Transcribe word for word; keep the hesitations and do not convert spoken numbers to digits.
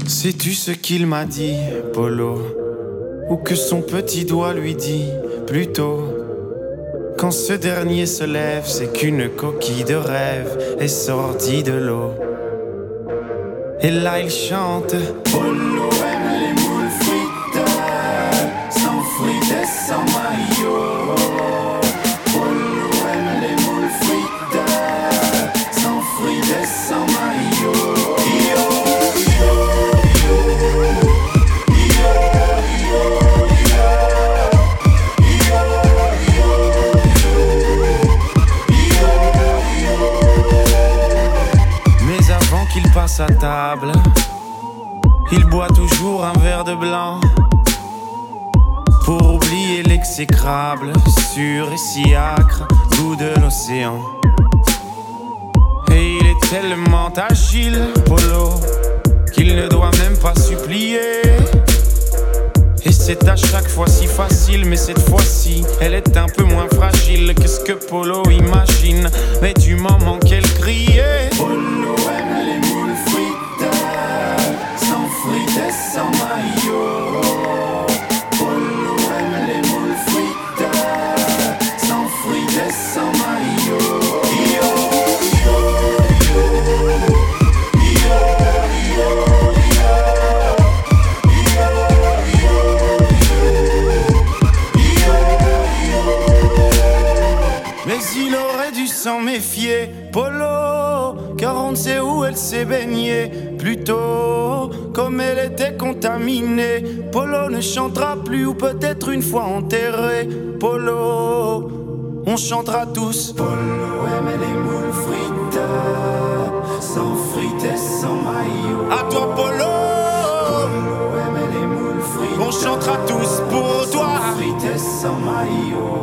Sais-tu ce qu'il m'a dit, Polo? Ou que son petit doigt lui dit, plutôt? Quand ce dernier se lève, c'est qu'une coquille de rêve est sortie de l'eau. Et là il chante: Polo aime les moules frites, sans frites et sans maillot. Polo aime les moules frites, sans frites et sans maillot. Yo, yo, yo, yo, yo, yo. Mais avant qu'il passe à table, il boit toujours un verre de blanc pour oublier l'exécrable, sûr et si âcre goût de l'océan. Et il est tellement agile, Polo, qu'il ne doit même pas supplier. Et c'est à chaque fois si facile, mais cette fois-ci, elle est un peu moins fragile que ce que Polo imagine. Mais du moment qu'elle criait: Polo aime les moules frites, sans frites et sans maillot. Polo aime les moules frites, sans frites et sans maillot. Yo, yo, yo, yo, yo, yo. Mais il aurait dû s'en méfier, Polo, car on ne sait où elle s'est baignée. Plutôt, comme elle était contaminée, Polo ne chantera plus, ou peut-être une fois enterré. Polo, on chantera tous. Polo aime les moules frites, sans frites et sans maillot. À toi, Polo. Polo aime les moules frites, on chantera tous pour toi. Sans frites et sans maillot.